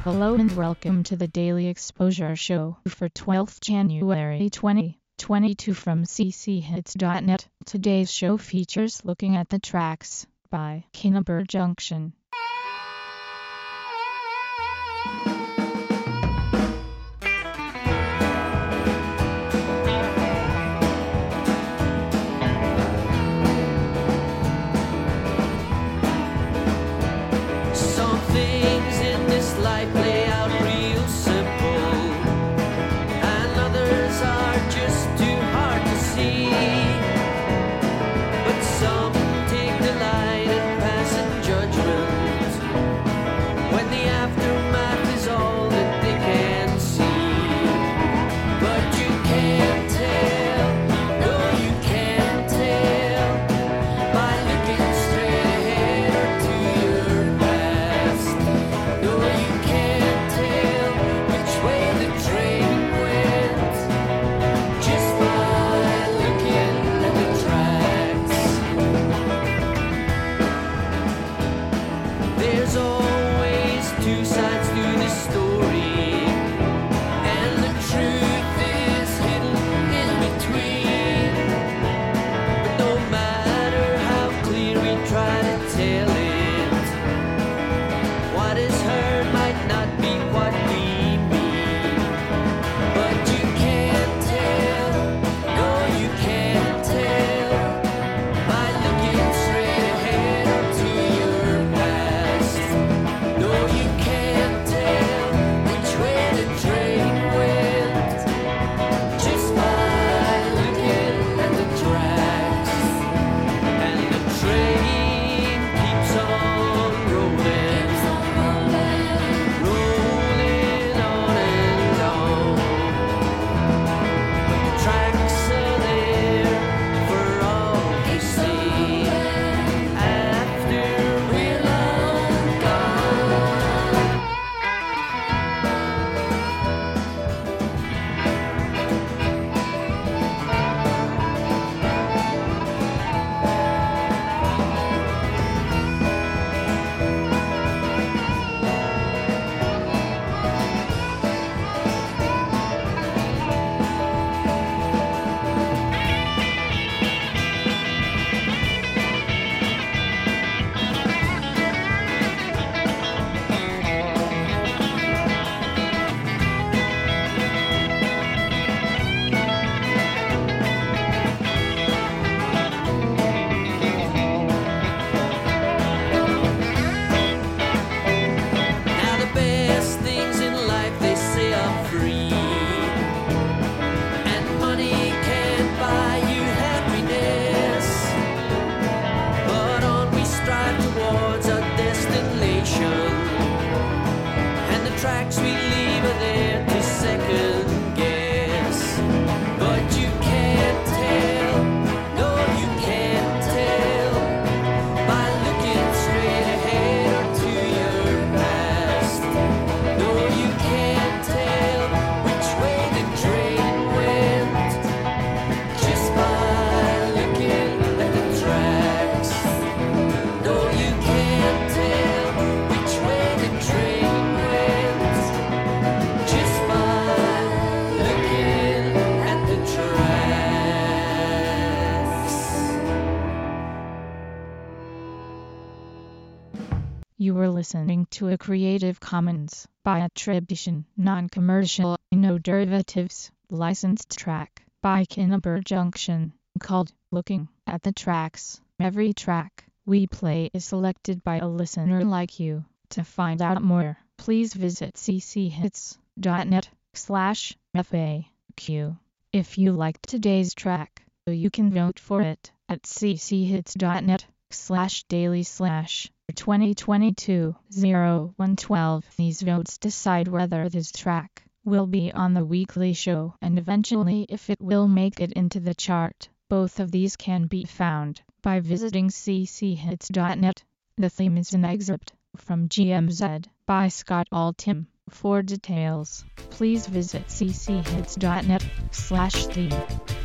Hello and welcome to the Daily Exposure Show for 12th January 2022 from cchits.net. Today's show features looking at the tracks by Kinnaber Junction. There's always two sides to the story, and the truth is hidden in between. But no matter how clear we try to tell it, what is heard might not be what we mean. But you can't tell, no you can't tell, by looking straight ahead or to your past. No, you can't tell which way the train went just by looking at the tracks. And the train keeps on rolling, rolling on and on. But the tracks are there for all to see after we're long gone. Now the best things in life they say are free, and money can't buy you happiness. But on we strive towards our destination, and the tracks we leave are there to second guess. But you can't tell, no you can't tell, by looking straight ahead or to your past. No, you can't tell which way the train went just by looking at the tracks. No, you can't tell which way the train went just by looking at the tracks. You were listening to a Creative Commons by attribution, non-commercial, no derivatives, licensed track by Kinnaber Junction called Looking at the Tracks. Every track we play is selected by a listener like you. To find out more, please visit cchits.net/FAQ. If you liked today's track, you can vote for it at cchits.net/daily/2022-0112. These votes decide whether this track will be on the weekly show and eventually if it will make it into the chart. Both of these can be found by visiting cchits.net. The theme is an excerpt from GMZ by Scott Altham. For details, please visit cchits.net/theme.